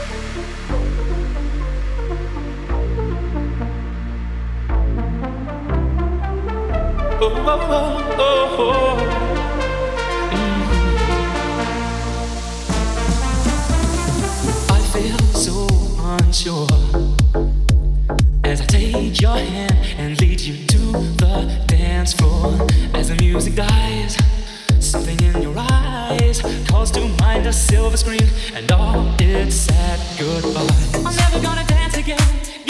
I feel so unsure as I take your hand and lead you to the dance floor. As the music dies, something in your eyes calls to mind a silver screen and all its sad goodbyes. I'm never gonna dance again.